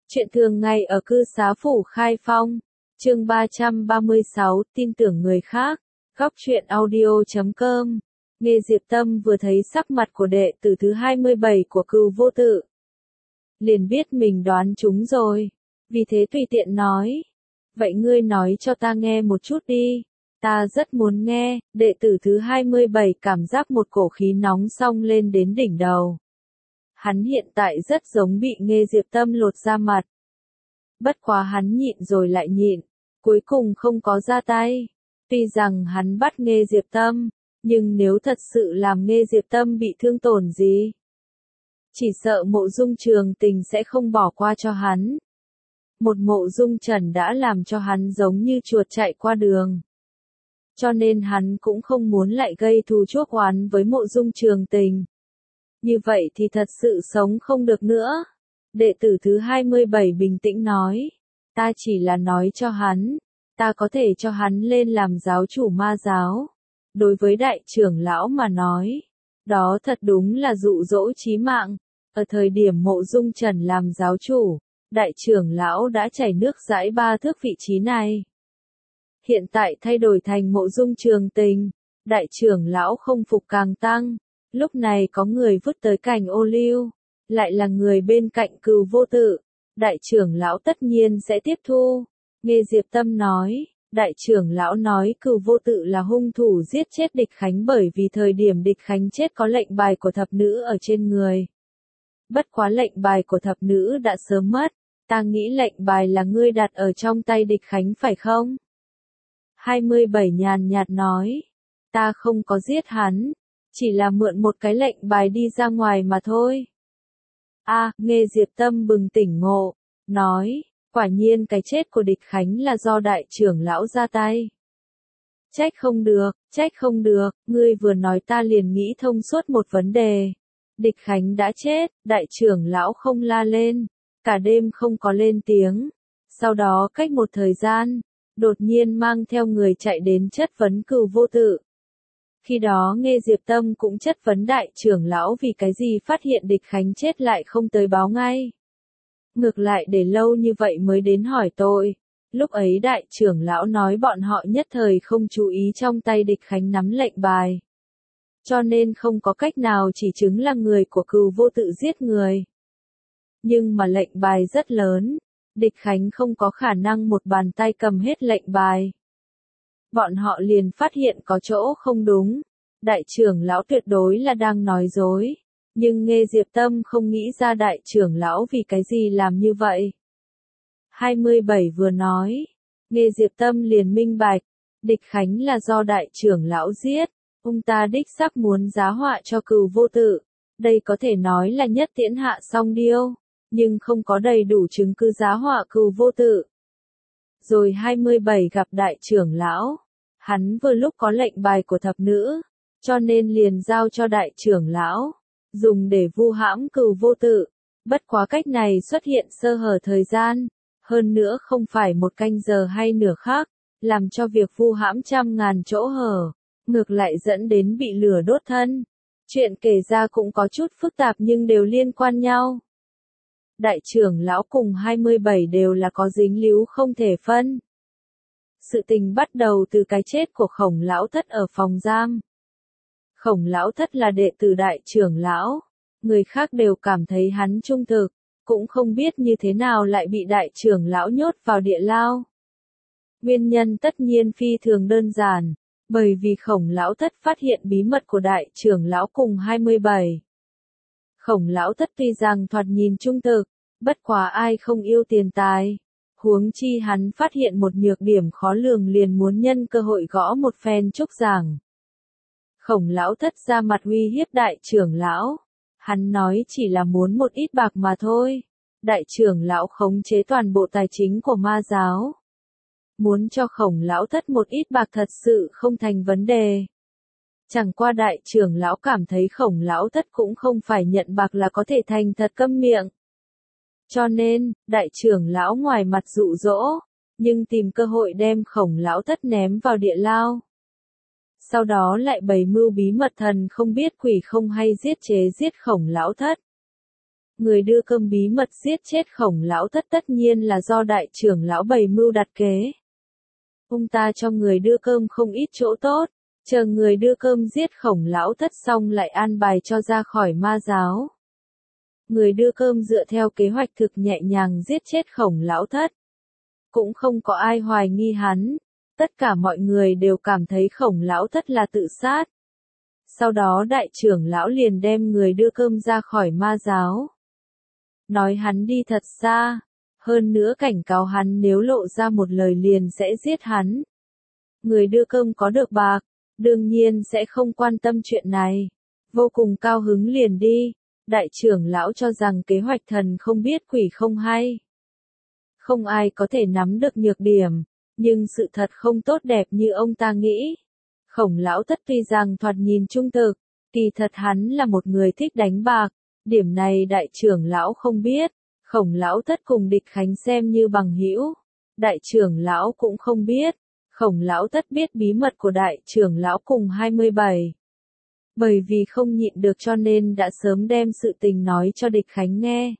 Chuyện thường ngày ở cư xá phủ Khai Phong, chương 336, tin tưởng người khác, góc truyện audio.com. Nghe Diệp Tâm vừa thấy sắc mặt của đệ tử thứ 27 của Cừu Vô Tự, liền biết mình đoán trúng rồi, vì thế tùy tiện nói. Vậy ngươi nói cho ta nghe một chút đi, ta rất muốn nghe. Đệ tử thứ 27 cảm giác một cổ khí nóng xông lên đến đỉnh đầu. Hắn hiện tại rất giống bị Nghe Diệp Tâm lột da mặt. Bất quá hắn nhịn rồi lại nhịn, cuối cùng không có ra tay. Tuy rằng hắn bắt Nghe Diệp Tâm, nhưng nếu thật sự làm Nghe Diệp Tâm bị thương tổn gì, chỉ sợ Mộ Dung Trường Tình sẽ không bỏ qua cho hắn. Một Mộ Dung Trần đã làm cho hắn giống như chuột chạy qua đường. Cho nên hắn cũng không muốn lại gây thù chuốc oán với Mộ Dung Trường Tình. Như vậy thì thật sự sống không được nữa. Đệ tử thứ 27 bình tĩnh nói, ta chỉ là nói cho hắn, ta có thể cho hắn lên làm giáo chủ ma giáo. Đối với đại trưởng lão mà nói, đó thật đúng là dụ dỗ chí mạng. Ở thời điểm Mộ Dung Trần làm giáo chủ, đại trưởng lão đã chảy nước dãi 3 thước vị trí này. Hiện tại thay đổi thành Mộ Dung Trường Tình, đại trưởng lão không phục càng tăng. Lúc này có người vứt tới cành ô liu, lại là người bên cạnh Cừu Vô Tự, đại trưởng lão tất nhiên sẽ tiếp thu. Nghe Diệp Tâm nói, đại trưởng lão nói Cừu Vô Tự là hung thủ giết chết Địch Khánh bởi vì thời điểm Địch Khánh chết có lệnh bài của thập nữ ở trên người. Bất quá lệnh bài của thập nữ đã sớm mất, ta nghĩ lệnh bài là ngươi đặt ở trong tay Địch Khánh phải không? 27 nhàn nhạt nói, ta không có giết hắn, chỉ là mượn một cái lệnh bài đi ra ngoài mà thôi. Nghe Diệp Tâm bừng tỉnh ngộ, nói, quả nhiên cái chết của Địch Khánh là do đại trưởng lão ra tay. Trách không được, ngươi vừa nói ta liền nghĩ thông suốt một vấn đề. Địch Khánh đã chết, đại trưởng lão không la lên, cả đêm không có lên tiếng. Sau đó cách một thời gian, đột nhiên mang theo người chạy đến chất vấn Cừu Vô Tự. Khi đó Nghe Diệp Tâm cũng chất vấn đại trưởng lão vì cái gì phát hiện Địch Khánh chết lại không tới báo ngay. Ngược lại để lâu như vậy mới đến hỏi tội. Lúc ấy đại trưởng lão nói bọn họ nhất thời không chú ý trong tay Địch Khánh nắm lệnh bài. Cho nên không có cách nào chỉ chứng là người của Cừu Vô Tự giết người. Nhưng mà lệnh bài rất lớn, Địch Khánh không có khả năng một bàn tay cầm hết lệnh bài. Bọn họ liền phát hiện có chỗ không đúng. Đại trưởng lão tuyệt đối là đang nói dối. Nhưng Nghe Diệp Tâm không nghĩ ra đại trưởng lão vì cái gì làm như vậy. 27 vừa nói, Nghe Diệp Tâm liền minh bạch, Địch Khánh là do đại trưởng lão giết. Ông ta đích xác muốn giá họa cho Cừu Vô Tự. Đây có thể nói là nhất tiễn hạ song điêu, nhưng không có đầy đủ chứng cứ giá họa Cừu Vô Tự. Rồi 27 gặp đại trưởng lão, hắn vừa lúc có lệnh bài của thập nữ, cho nên liền giao cho đại trưởng lão, dùng để vu hãm Cừu Vô Tự. Bất quá cách này xuất hiện sơ hở thời gian, hơn nữa không phải một canh giờ hay nửa khắc, làm cho việc vu hãm trăm ngàn chỗ hở, ngược lại dẫn đến bị lửa đốt thân. Chuyện kể ra cũng có chút phức tạp nhưng đều liên quan nhau. Đại trưởng lão cùng 27 đều là có dính líu không thể phân. Sự tình bắt đầu từ cái chết của Khổng Lão Thất ở phòng giam. Khổng Lão Thất là đệ tử đại trưởng lão, người khác đều cảm thấy hắn trung thực, cũng không biết như thế nào lại bị đại trưởng lão nhốt vào địa lao. Nguyên nhân tất nhiên phi thường đơn giản, bởi vì Khổng Lão Thất phát hiện bí mật của đại trưởng lão cùng 27. Khổng Lão Thất tuy rằng thoạt nhìn trung thực, bất quá ai không yêu tiền tài. Huống chi hắn phát hiện một nhược điểm khó lường liền muốn nhân cơ hội gõ một phen trúc giảng. Khổng Lão Thất ra mặt uy hiếp đại trưởng lão. Hắn nói chỉ là muốn một ít bạc mà thôi. Đại trưởng lão khống chế toàn bộ tài chính của ma giáo. Muốn cho Khổng Lão Thất một ít bạc thật sự không thành vấn đề. Chẳng qua đại trưởng lão cảm thấy Khổng Lão Thất cũng không phải nhận bạc là có thể thành thật câm miệng. Cho nên, đại trưởng lão ngoài mặt dụ dỗ, nhưng tìm cơ hội đem Khổng Lão Thất ném vào địa lao. Sau đó lại bày mưu bí mật thần không biết quỷ không hay giết Khổng Lão Thất. Người đưa cơm bí mật giết chết Khổng lão thất tất nhiên là do đại trưởng lão bày mưu đặt kế. Ông ta cho người đưa cơm không ít chỗ tốt, chờ người đưa cơm giết Khổng lão thất xong lại an bài cho ra khỏi ma giáo. Người đưa cơm dựa theo kế hoạch thực nhẹ nhàng giết chết Khổng lão thất. Cũng không có ai hoài nghi hắn, tất cả mọi người đều cảm thấy Khổng lão thất là tự sát. Sau đó đại trưởng lão liền đem người đưa cơm ra khỏi ma giáo. Nói hắn đi thật xa, hơn nữa cảnh cáo hắn nếu lộ ra một lời liền sẽ giết hắn. Người đưa cơm có được bạc, đương nhiên sẽ không quan tâm chuyện này. Vô cùng cao hứng liền đi, đại trưởng lão cho rằng kế hoạch thần không biết quỷ không hay. Không ai có thể nắm được nhược điểm, nhưng sự thật không tốt đẹp như ông ta nghĩ. Khổng lão thất tuy rằng thoạt nhìn trung thực, kỳ thật hắn là một người thích đánh bạc, điểm này đại trưởng lão không biết. Khổng lão thất cùng địch khánh xem như bằng hữu, đại trưởng lão cũng không biết. Khổng lão thất biết bí mật của đại trưởng lão cùng 27. Bởi vì không nhịn được cho nên đã sớm đem sự tình nói cho địch khánh nghe.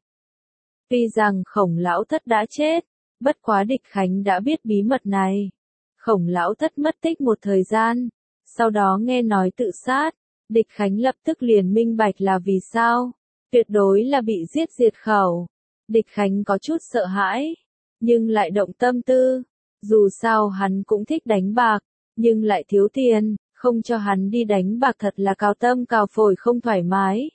Tuy rằng Khổng lão thất đã chết, bất quá địch khánh đã biết bí mật này. Khổng lão thất mất tích một thời gian, sau đó nghe nói tự sát, địch khánh lập tức liền minh bạch là vì sao, tuyệt đối là bị giết diệt khẩu. Địch khánh có chút sợ hãi, nhưng lại động tâm tư, dù sao hắn cũng thích đánh bạc, nhưng lại thiếu tiền, không cho hắn đi đánh bạc thật là cào tâm cào phổi không thoải mái.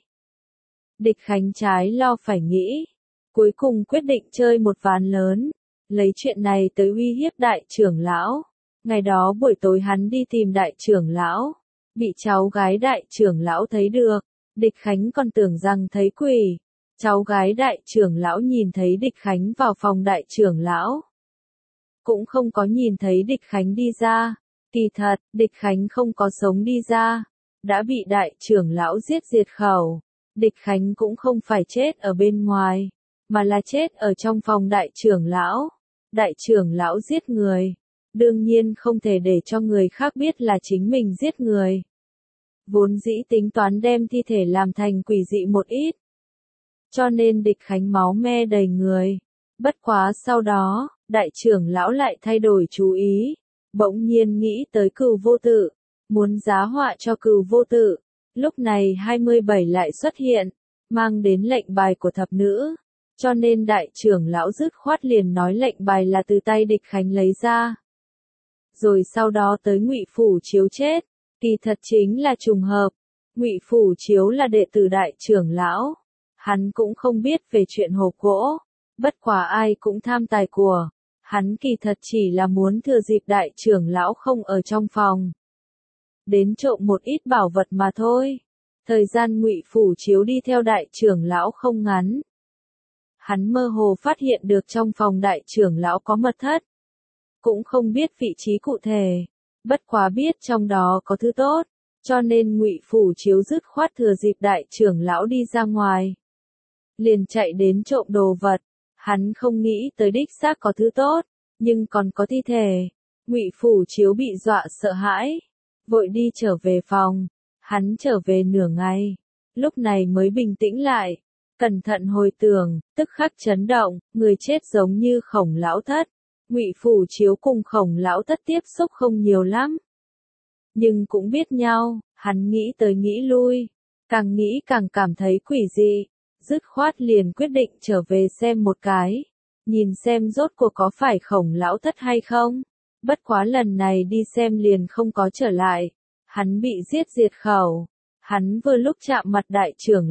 Địch khánh trái lo phải nghĩ, cuối cùng quyết định chơi một ván lớn, lấy chuyện này tới uy hiếp đại trưởng lão. Ngày đó buổi tối hắn đi tìm đại trưởng lão, bị cháu gái đại trưởng lão thấy được, địch khánh còn tưởng rằng thấy quỷ. Cháu gái đại trưởng lão nhìn thấy địch khánh vào phòng đại trưởng lão, cũng không có nhìn thấy địch khánh đi ra. Kỳ thật, địch khánh không có sống đi ra, đã bị đại trưởng lão giết diệt khẩu. Địch khánh cũng không phải chết ở bên ngoài, mà là chết ở trong phòng đại trưởng lão. Đại trưởng lão giết người, đương nhiên không thể để cho người khác biết là chính mình giết người. Vốn dĩ tính toán đem thi thể làm thành quỷ dị một ít, cho nên địch khánh máu me đầy người. Bất quá sau đó, đại trưởng lão lại thay đổi chú ý, bỗng nhiên nghĩ tới Cửu Vô Tự, muốn giá họa cho Cửu Vô Tự. Lúc này 27 lại xuất hiện, mang đến lệnh bài của thập nữ, cho nên đại trưởng lão dứt khoát liền nói lệnh bài là từ tay địch khánh lấy ra. Rồi sau đó tới Ngụy Phủ Chiếu chết, kỳ thật chính là trùng hợp. Ngụy Phủ Chiếu là đệ tử đại trưởng lão, hắn cũng không biết về chuyện hộp gỗ, bất quá ai cũng tham tài của. Hắn kỳ thật chỉ là muốn thừa dịp đại trưởng lão không ở trong phòng, đến trộm một ít bảo vật mà thôi. Thời gian Ngụy Phủ Chiếu đi theo đại trưởng lão không ngắn. Hắn mơ hồ phát hiện được trong phòng đại trưởng lão có mật thất. Cũng không biết vị trí cụ thể, bất quá biết trong đó có thứ tốt, cho nên Ngụy Phủ Chiếu dứt khoát thừa dịp đại trưởng lão đi ra ngoài, liền chạy đến trộm đồ vật. Hắn không nghĩ tới đích xác có thứ tốt, nhưng còn có thi thể. Ngụy Phủ Chiếu bị dọa sợ hãi, vội đi trở về phòng. Hắn trở về nửa ngày, lúc này mới bình tĩnh lại, cẩn thận hồi tưởng, tức khắc chấn động, người chết giống như Khổng lão thất. Ngụy Phủ Chiếu cùng Khổng lão thất tiếp xúc không nhiều lắm, nhưng cũng biết nhau. Hắn nghĩ tới nghĩ lui, càng nghĩ càng cảm thấy quỷ dị, dứt khoát liền quyết định trở về xem một cái, nhìn xem rốt cuộc có phải Khổng lão thất hay không. Bất quá lần này đi xem liền không có trở lại, hắn bị giết diệt khẩu. Hắn vừa lúc chạm mặt đại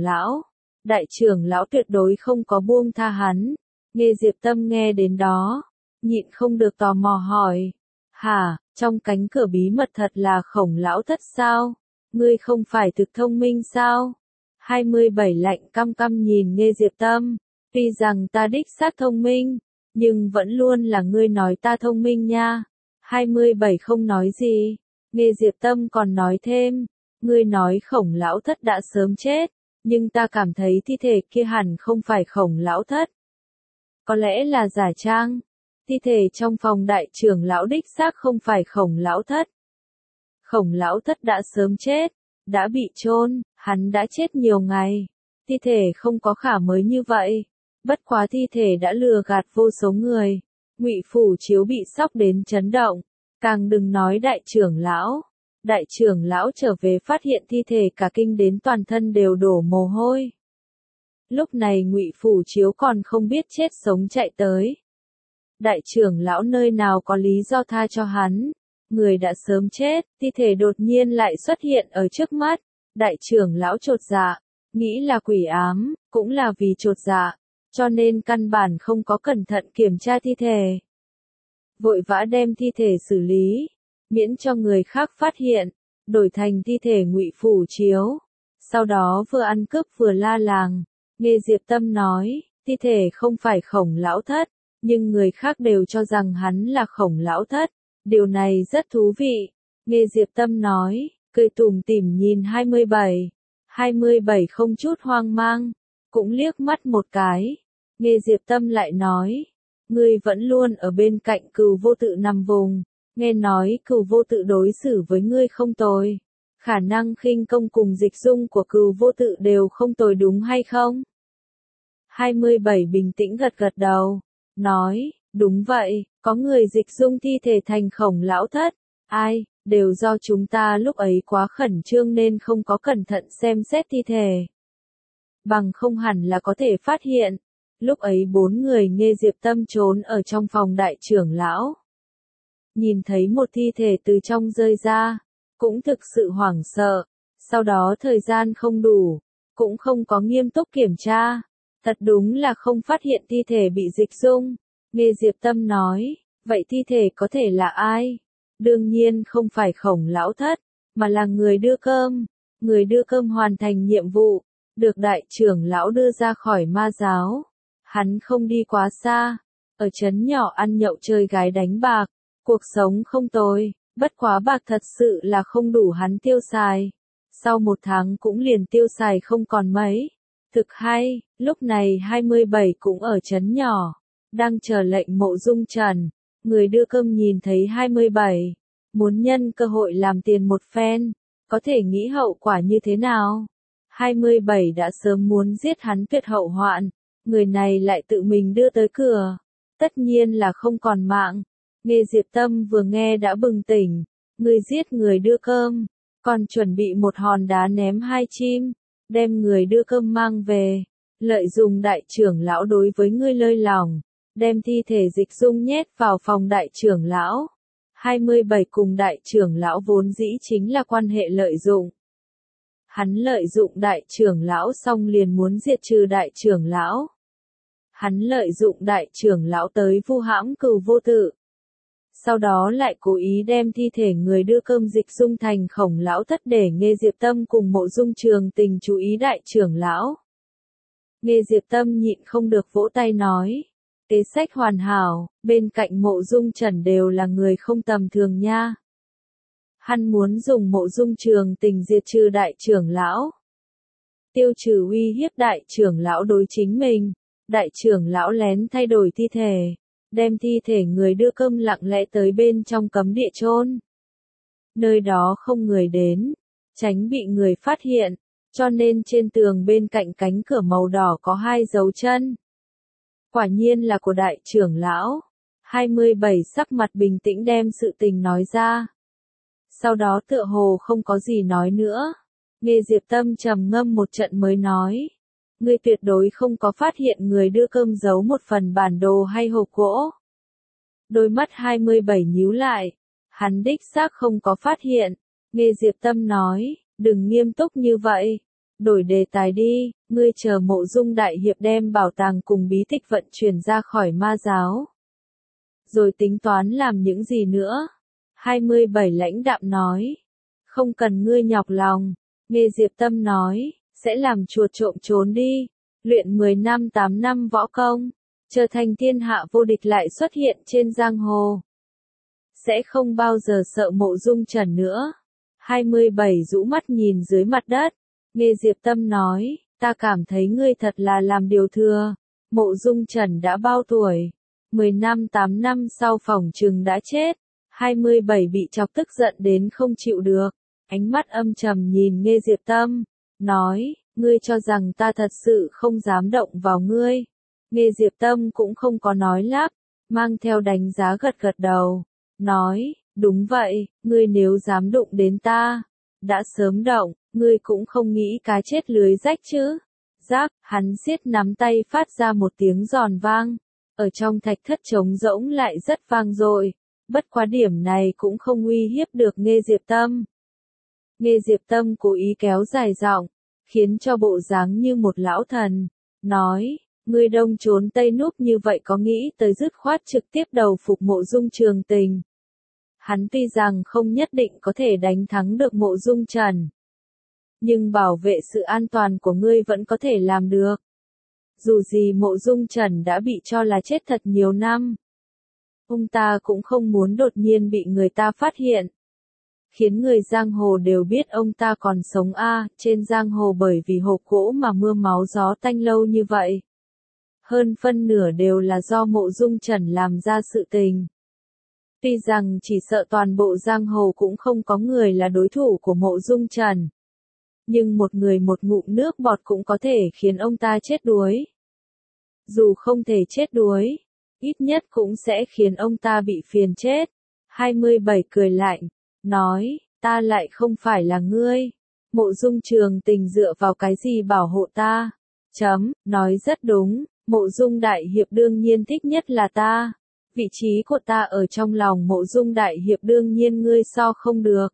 trưởng lão tuyệt đối không có buông tha hắn. Nghe Diệp Tâm nghe đến đó, nhịn không được tò mò hỏi, hả, trong cánh cửa bí mật thật là Khổng lão thất sao? Ngươi không phải thực thông minh sao? 27 lạnh căm căm nhìn Nghe Diệp Tâm, tuy rằng ta đích xác thông minh, nhưng vẫn luôn là ngươi nói ta thông minh nha. 27 không nói gì, Nghe Diệp Tâm còn nói thêm, ngươi nói Khổng lão thất đã sớm chết, nhưng ta cảm thấy thi thể kia hẳn không phải Khổng lão thất. Có lẽ là giả trang, thi thể trong phòng đại trưởng lão đích xác không phải Khổng lão thất. Khổng lão thất đã sớm chết, đã bị chôn, hắn đã chết nhiều ngày. thi thể không có khả mới như vậy. Bất quá thi thể đã lừa gạt vô số người. Ngụy Phủ Chiếu bị sốc đến chấn động, càng đừng nói đại trưởng lão. Đại trưởng lão trở về phát hiện thi thể cả kinh đến toàn thân đều đổ mồ hôi. Lúc này Ngụy Phủ Chiếu còn không biết chết sống chạy tới. Đại trưởng lão nơi nào có lý do tha cho hắn, người đã sớm chết, thi thể đột nhiên lại xuất hiện ở trước mắt. Đại trưởng lão chột dạ, nghĩ là quỷ ám, cũng là vì chột dạ, cho nên căn bản không có cẩn thận kiểm tra thi thể. Vội vã đem thi thể xử lý, miễn cho người khác phát hiện, đổi thành thi thể Ngụy Phủ Chiếu. Sau đó vừa ăn cướp vừa la làng, nghe Diệp Tâm nói, thi thể không phải Khổng lão thất, nhưng người khác đều cho rằng hắn là Khổng lão thất, điều này rất thú vị. Nghe Diệp Tâm nói, cười tủm tỉm nhìn 27. 27 không chút hoang mang, cũng liếc mắt một cái. Nghe Diệp Tâm lại nói, ngươi vẫn luôn ở bên cạnh Cừu Vô Tự nằm vùng, nghe nói Cừu Vô Tự đối xử với ngươi không tồi, khả năng khinh công cùng dịch dung của Cừu Vô Tự đều không tồi đúng hay không? 27 bình tĩnh gật gật đầu, nói, đúng vậy, có người dịch dung thi thể thành Khổng lão thất, ai, đều do chúng ta lúc ấy quá khẩn trương nên không có cẩn thận xem xét thi thể. Bằng không hẳn là có thể phát hiện. Lúc ấy 4 người nghe Diệp Tâm trốn ở trong phòng đại trưởng lão. Nhìn thấy một thi thể từ trong rơi ra, cũng thực sự hoảng sợ. Sau đó thời gian không đủ, cũng không có nghiêm túc kiểm tra. Thật đúng là không phát hiện thi thể bị dịch dung. Nghe Diệp Tâm nói, vậy thi thể có thể là ai? Đương nhiên không phải Khổng lão thất, mà là người đưa cơm. Người đưa cơm hoàn thành nhiệm vụ, được đại trưởng lão đưa ra khỏi ma giáo. Hắn không đi quá xa, ở trấn nhỏ ăn nhậu chơi gái đánh bạc, cuộc sống không tồi, bất quá bạc thật sự là không đủ hắn tiêu xài. Sau 1 tháng cũng liền tiêu xài không còn mấy. Thực hay, lúc này 27 cũng ở trấn nhỏ, đang chờ lệnh Mộ Dung Trần. Người đưa cơm nhìn thấy 27, muốn nhân cơ hội làm tiền một phen, có thể nghĩ hậu quả như thế nào. 27 đã sớm muốn giết hắn tuyệt hậu hoạn, người này lại tự mình đưa tới cửa, tất nhiên là không còn mạng. Nghe Diệp Tâm vừa nghe đã bừng tỉnh, người giết người đưa cơm, còn chuẩn bị một hòn đá ném 2 chim, đem người đưa cơm mang về, lợi dụng đại trưởng lão đối với ngươi lơi lỏng, đem thi thể dịch dung nhét vào phòng đại trưởng lão. 27 cùng đại trưởng lão vốn dĩ chính là quan hệ lợi dụng. Hắn lợi dụng đại trưởng lão xong liền muốn diệt trừ đại trưởng lão. Hắn lợi dụng đại trưởng lão tới vu hãm Cừu Vô Tự. Sau đó lại cố ý đem thi thể người đưa cơm dịch dung thành Khổng lão thất để Nghe Diệp Tâm cùng Mộ Dung Trường Tình chú ý đại trưởng lão. Nghe Diệp Tâm nhịn không được vỗ tay nói, kế sách hoàn hảo, bên cạnh Mộ Dung Trần đều là người không tầm thường nha. Hắn muốn dùng Mộ Dung Trường Tình diệt trừ đại trưởng lão. Tiêu trừ uy hiếp đại trưởng lão đối chính mình. Đại trưởng lão lén thay đổi thi thể, đem thi thể người đưa cơm lặng lẽ tới bên trong cấm địa chôn. Nơi đó không người đến, tránh bị người phát hiện, cho nên trên tường bên cạnh cánh cửa màu đỏ có 2 dấu chân. Quả nhiên là của đại trưởng lão. 27 sắc mặt bình tĩnh đem sự tình nói ra. Sau đó tựa hồ không có gì nói nữa. Nghe Diệp Tâm trầm ngâm một trận mới nói. Ngươi tuyệt đối không có phát hiện người đưa cơm giấu một phần bản đồ hay hộp gỗ. Đôi mắt 27 nhíu lại. Hắn đích xác không có phát hiện. Nghe Diệp Tâm nói, đừng nghiêm túc như vậy. Đổi đề tài đi, ngươi chờ Mộ Dung đại hiệp đem bảo tàng cùng bí tịch vận chuyển ra khỏi ma giáo. Rồi tính toán làm những gì nữa? 27 lãnh đạm nói. Không cần ngươi nhọc lòng. Nghe Diệp Tâm nói, sẽ làm chuột trộm trốn đi. Luyện 10 năm 8 năm võ công. Trở thành thiên hạ vô địch lại xuất hiện trên giang hồ. Sẽ không bao giờ sợ Mộ Dung Trần nữa. 27 rũ mắt nhìn dưới mặt đất. Nghe Diệp Tâm nói, ta cảm thấy ngươi thật là làm điều thừa. Mộ Dung Trần đã bao tuổi? 10 năm 8 năm sau phỏng chừng đã chết. 27 bị chọc tức giận đến không chịu được. Ánh mắt âm trầm nhìn Nghe Diệp Tâm. Nói, ngươi cho rằng ta thật sự không dám động vào ngươi. Nghe Diệp Tâm cũng không có nói lắp, mang theo đánh giá gật gật đầu, nói, đúng vậy, ngươi nếu dám đụng đến ta, đã sớm động, ngươi cũng không nghĩ cá chết lưới rách chứ. Giáp, hắn siết nắm tay phát ra một tiếng giòn vang, ở trong thạch thất trống rỗng lại rất vang dội, bất quá điểm này cũng không uy hiếp được Nghe Diệp Tâm. Nghe Diệp Tâm cố ý kéo dài giọng, khiến cho bộ dáng như một lão thần, nói, ngươi đông trốn tây núp như vậy có nghĩ tới dứt khoát trực tiếp đầu phục Mộ Dung Trường Tình. Hắn tuy rằng không nhất định có thể đánh thắng được Mộ Dung Trần, nhưng bảo vệ sự an toàn của ngươi vẫn có thể làm được. Dù gì Mộ Dung Trần đã bị cho là chết thật nhiều năm. Ông ta cũng không muốn đột nhiên bị người ta phát hiện, khiến người giang hồ đều biết ông ta còn sống trên giang hồ bởi vì hộp gỗ mà mưa máu gió tanh lâu như vậy. Hơn phân nửa đều là do Mộ Dung Trần làm ra sự tình. Tuy rằng chỉ sợ toàn bộ giang hồ cũng không có người là đối thủ của Mộ Dung Trần. Nhưng một người một ngụm nước bọt cũng có thể khiến ông ta chết đuối. Dù không thể chết đuối, ít nhất cũng sẽ khiến ông ta bị phiền chết. 27 cười lạnh, nói, ta lại không phải là ngươi. Mộ Dung Trường Tình dựa vào cái gì bảo hộ ta? Nói rất đúng, Mộ Dung Đại Hiệp đương nhiên thích nhất là ta. Vị trí của ta ở trong lòng Mộ Dung Đại Hiệp đương nhiên ngươi so không được.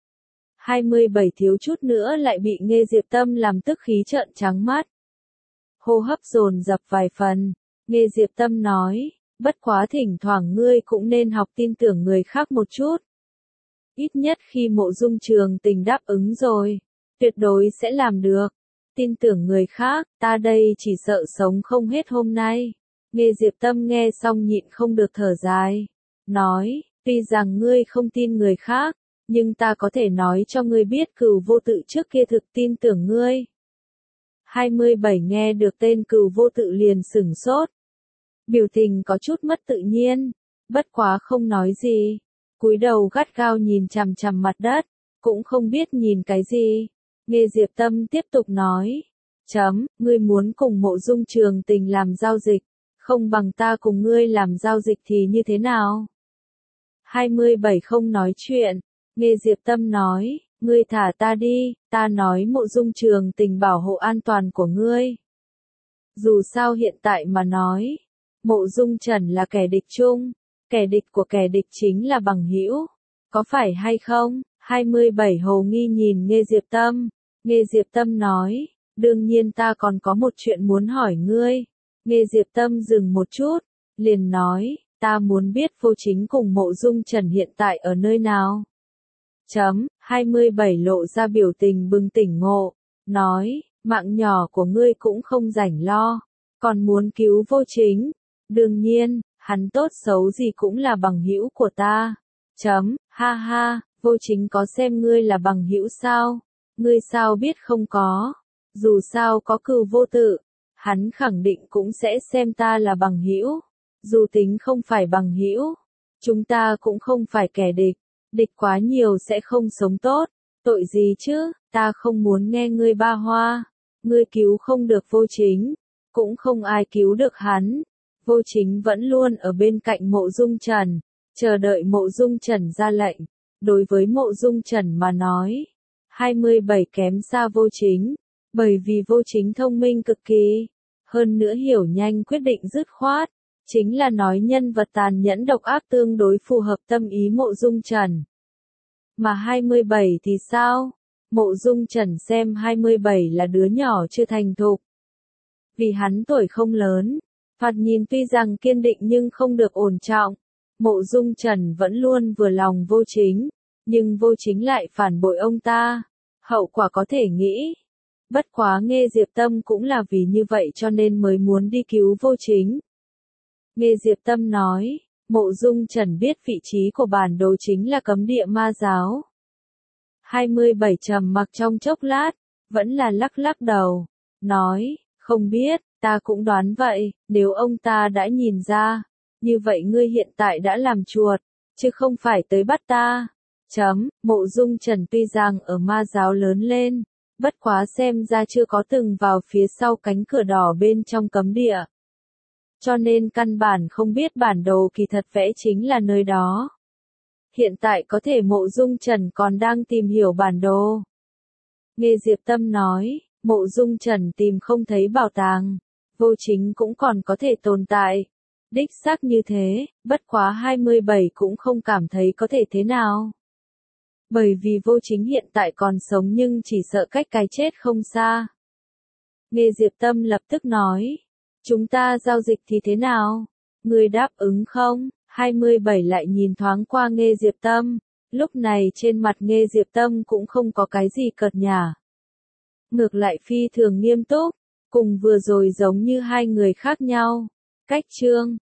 27 thiếu chút nữa lại bị Nghe Diệp Tâm làm tức khí trợn trắng mắt. Hô hấp dồn dập vài phần, Nghe Diệp Tâm nói, bất quá thỉnh thoảng ngươi cũng nên học tin tưởng người khác một chút. Ít nhất khi Mộ Dung Trường Tình đáp ứng rồi, tuyệt đối sẽ làm được. Tin tưởng người khác, ta đây chỉ sợ sống không hết hôm nay. Nghe Diệp Tâm nghe xong nhịn không được thở dài, nói, tuy rằng ngươi không tin người khác, nhưng ta có thể nói cho ngươi biết Cửu Vô Tự trước kia thực tin tưởng ngươi. 27 nghe được tên Cửu Vô Tự liền sửng sốt. Biểu tình có chút mất tự nhiên, bất quá không nói gì, cúi đầu gắt gao nhìn chằm chằm mặt đất, cũng không biết nhìn cái gì. Nghe Diệp Tâm tiếp tục nói, ngươi muốn cùng Mộ Dung Trường Tình làm giao dịch, không bằng ta cùng ngươi làm giao dịch thì như thế nào? 27 không nói chuyện, Nghe Diệp Tâm nói, ngươi thả ta đi, ta nói Mộ Dung Trường Tình bảo hộ an toàn của ngươi. Dù sao hiện tại mà nói, Mộ Dung Trần là kẻ địch chung, kẻ địch của kẻ địch chính là bằng hữu, có phải hay không? 27 hồ nghi nhìn Nghe Diệp Tâm, Nghe Diệp Tâm nói, đương nhiên ta còn có một chuyện muốn hỏi ngươi. Nghe Diệp Tâm dừng một chút, liền nói, ta muốn biết Vô Chính cùng Mộ Dung Trần hiện tại ở nơi nào. 27 lộ ra biểu tình bừng tỉnh ngộ, nói, mạng nhỏ của ngươi cũng không rảnh lo, còn muốn cứu Vô Chính. Đương nhiên, hắn tốt xấu gì cũng là bằng hữu của ta. Ha ha, Vô Chính có xem ngươi là bằng hữu sao? Ngươi sao biết không có? Dù sao có Cửu Vô Tự, hắn khẳng định cũng sẽ xem ta là bằng hữu. Dù tính không phải bằng hữu, chúng ta cũng không phải kẻ địch. Địch quá nhiều sẽ không sống tốt. Tội gì chứ, ta không muốn nghe ngươi ba hoa. Ngươi cứu không được Vô Chính, cũng không ai cứu được hắn. Vô Chính vẫn luôn ở bên cạnh Mộ Dung Trần, chờ đợi Mộ Dung Trần ra lệnh. Đối với Mộ Dung Trần mà nói, 27 kém xa Vô Chính, bởi vì Vô Chính thông minh cực kỳ, hơn nữa hiểu nhanh quyết định dứt khoát, chính là nói nhân vật tàn nhẫn độc ác tương đối phù hợp tâm ý Mộ Dung Trần. Mà 27 thì sao? Mộ Dung Trần xem 27 là đứa nhỏ chưa thành thục. Vì hắn tuổi không lớn, thoạt nhìn tuy rằng kiên định nhưng không được ổn trọng. Mộ Dung Trần vẫn luôn vừa lòng Vô Chính, nhưng Vô Chính lại phản bội ông ta. Hậu quả có thể nghĩ. Bất quá Nghe Diệp Tâm cũng là vì như vậy cho nên mới muốn đi cứu Vô Chính. Nghe Diệp Tâm nói, Mộ Dung Trần biết vị trí của bản đồ chính là cấm địa ma giáo. 27 trầm mặc trong chốc lát, vẫn là lắc lắc đầu, nói, không biết, ta cũng đoán vậy, nếu ông ta đã nhìn ra, như vậy ngươi hiện tại đã làm chuột, chứ không phải tới bắt ta. Mộ Dung Trần tuy rằng ở ma giáo lớn lên, bất quá xem ra chưa có từng vào phía sau cánh cửa đỏ bên trong cấm địa. Cho nên căn bản không biết bản đồ kỳ thật vẽ chính là nơi đó. Hiện tại có thể Mộ Dung Trần còn đang tìm hiểu bản đồ. Nghe Diệp Tâm nói, Mộ Dung Trần tìm không thấy bảo tàng, Vô Chính cũng còn có thể tồn tại. Đích xác như thế, bất quá 27 cũng không cảm thấy có thể thế nào. Bởi vì Vô Chính hiện tại còn sống nhưng chỉ sợ cách cái chết không xa. Nghe Diệp Tâm lập tức nói, chúng ta giao dịch thì thế nào? Người đáp ứng không? 27 lại nhìn thoáng qua Nghe Diệp Tâm, lúc này trên mặt Nghe Diệp Tâm cũng không có cái gì cợt nhả. Ngược lại phi thường nghiêm túc, cùng vừa rồi giống như hai người khác nhau. Cách chương